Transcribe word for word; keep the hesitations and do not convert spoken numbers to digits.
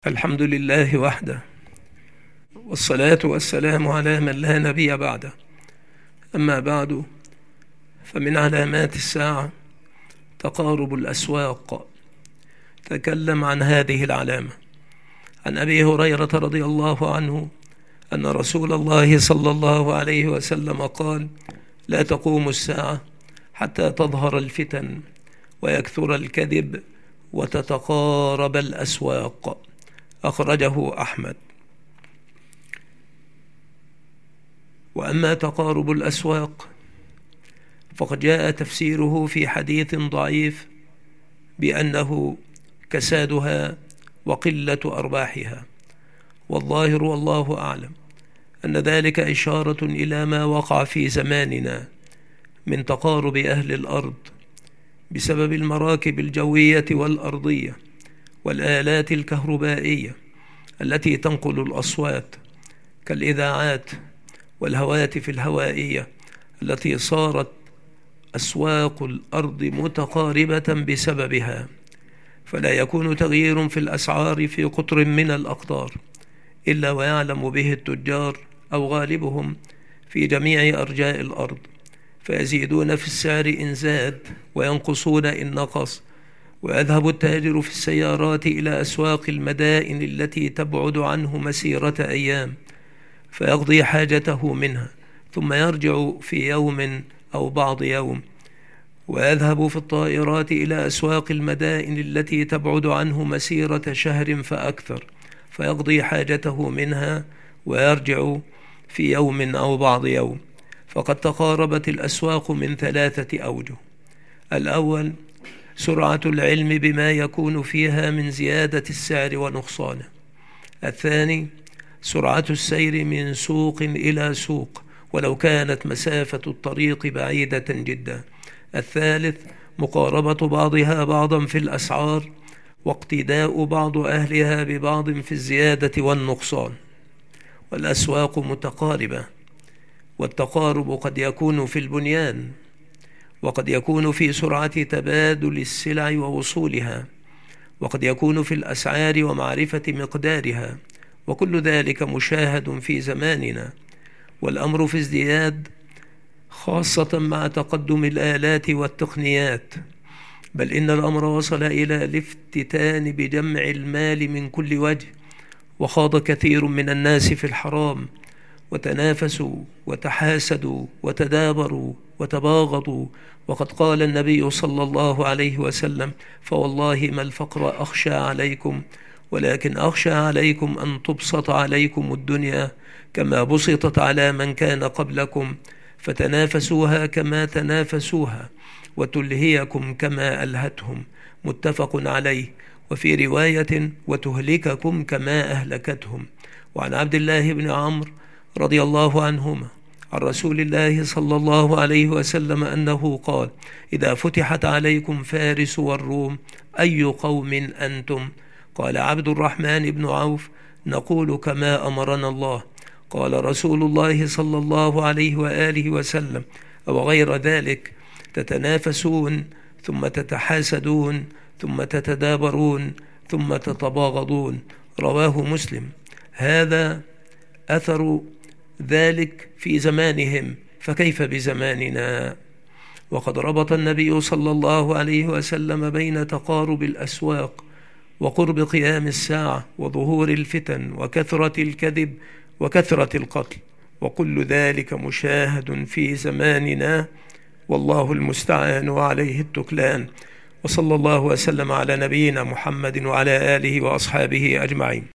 الحمد لله وحده، والصلاة والسلام على من لا نبي بعده. أما بعد، فمن علامات الساعة تقارب الأسواق. تكلم عن هذه العلامة عن أبي هريرة رضي الله عنه أن رسول الله صلى الله عليه وسلم قال: لا تقوم الساعة حتى تظهر الفتن ويكثر الكذب وتتقارب الأسواق. أخرجه أحمد. وأما تقارب الأسواق فقد جاء تفسيره في حديث ضعيف بأنه كسادها وقلة أرباحها، والظاهر والله أعلم أن ذلك إشارة إلى ما وقع في زماننا من تقارب أهل الأرض بسبب المراكب الجوية والأرضية والآلات الكهربائية التي تنقل الأصوات كالإذاعات والهواتف الهوائية التي صارت أسواق الأرض متقاربة بسببها، فلا يكون تغيير في الأسعار في قطر من الأقطار إلا ويعلم به التجار أو غالبهم في جميع أرجاء الأرض، فيزيدون في السعر إن زاد وينقصون إن نقص. ويذهب التاجر في السيارات إلى أسواق المدائن التي تبعد عنه مسيرة أيام فيقضي حاجته منها، ثم يرجع في يوم أو بعض يوم. ويذهب في الطائرات إلى أسواق المدائن التي تبعد عنه مسيرة شهر فأكثر فيقضي حاجته منها ويرجع في يوم أو بعض يوم. فقد تقاربت الأسواق من ثلاثة أوجه: الأول سرعة العلم بما يكون فيها من زيادة السعر ونقصانه. الثاني سرعة السير من سوق إلى سوق ولو كانت مسافة الطريق بعيدة جدا. الثالث مقاربة بعضها بعضا في الأسعار واقتداء بعض أهلها ببعض في الزيادة والنقصان. والأسواق متقاربة، والتقارب قد يكون في البنيان، وقد يكون في سرعة تبادل السلع ووصولها، وقد يكون في الأسعار ومعرفة مقدارها، وكل ذلك مشاهد في زماننا، والأمر في ازدياد خاصة مع تقدم الآلات والتقنيات. بل إن الأمر وصل إلى الافتتان بجمع المال من كل وجه، وخاض كثير من الناس في الحرام وتنافسوا وتحاسدوا وتدابروا وتباغضوا. وقد قال النبي صلى الله عليه وسلم: فوالله ما الفقر أخشى عليكم، ولكن أخشى عليكم أن تبسط عليكم الدنيا كما بسطت على من كان قبلكم، فتنافسوها كما تنافسوها وتلهيكم كما ألهتهم. متفق عليه. وفي رواية: وتهلككم كما أهلكتهم. وعن عبد الله بن عمرو رضي الله عنهما عن رسول الله صلى الله عليه وسلم أنه قال: إذا فتحت عليكم فارس والروم أي قوم أنتم؟ قال عبد الرحمن بن عوف: نقول كما أمرنا الله. قال رسول الله صلى الله عليه وآله وسلم: أو غير ذلك؟ تتنافسون ثم تتحاسدون ثم تتدابرون ثم تتباغضون. رواه مسلم. هذا أثر ذلك في زمانهم، فكيف بزماننا؟ وقد ربط النبي صلى الله عليه وسلم بين تقارب الأسواق وقرب قيام الساعة وظهور الفتن وكثرة الكذب وكثرة القتل، وكل ذلك مشاهد في زماننا، والله المستعان وعليه التكلان. وصلى الله وسلم على نبينا محمد وعلى آله وأصحابه أجمعين.